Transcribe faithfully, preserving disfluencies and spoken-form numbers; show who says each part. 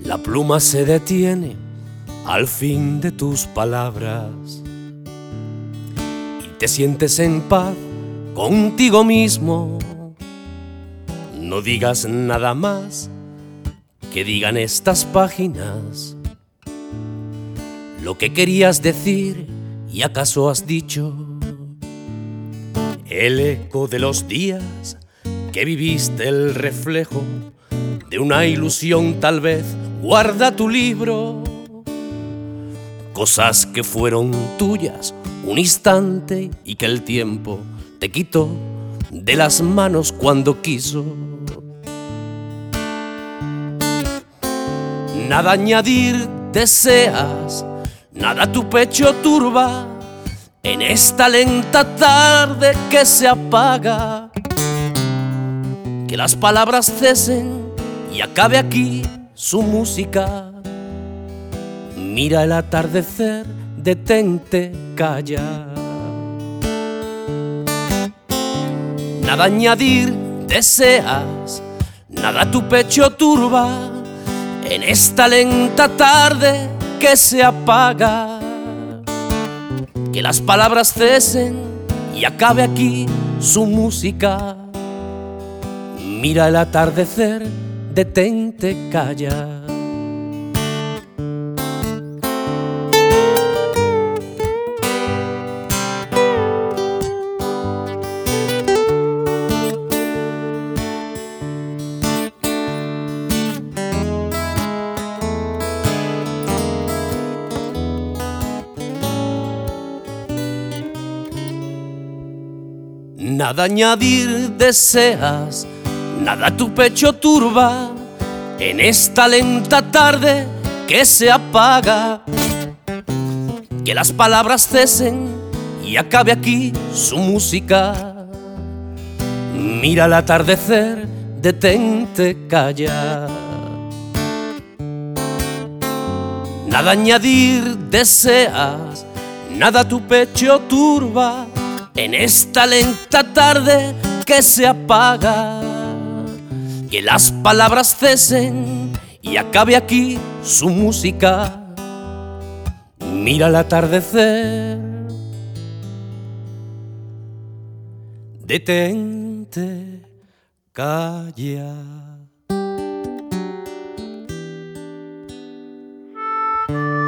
Speaker 1: La pluma se detiene al fin de tus palabras y te sientes en paz contigo mismo. No digas nada más que digan estas páginas lo que querías decir y acaso has dicho. El eco de los días que viviste, el reflejo de una ilusión, tal vez guarda tu libro. Cosas que fueron tuyas un instante y que el tiempo te quitó de las manos cuando quiso. Nada añadir deseas, nada tu pecho turba en esta lenta tarde que se apaga. Que las palabras cesen y acabe aquí su música. Mira el atardecer, detente, calla. Nada añadir deseas, nada tu pecho turba en esta lenta tarde que se apaga. Que las palabras cesen y acabe aquí su música. Mira el atardecer, detente, calla. Nada añadir deseas, nada tu pecho turba en esta lenta tarde que se apaga. Que las palabras cesen y acabe aquí su música. Mira el atardecer, detente, calla. Nada añadir deseas, nada tu pecho turba en esta lenta tarde que se apaga. Que las palabras cesen y acabe aquí su música. Mira el atardecer, detente, calla.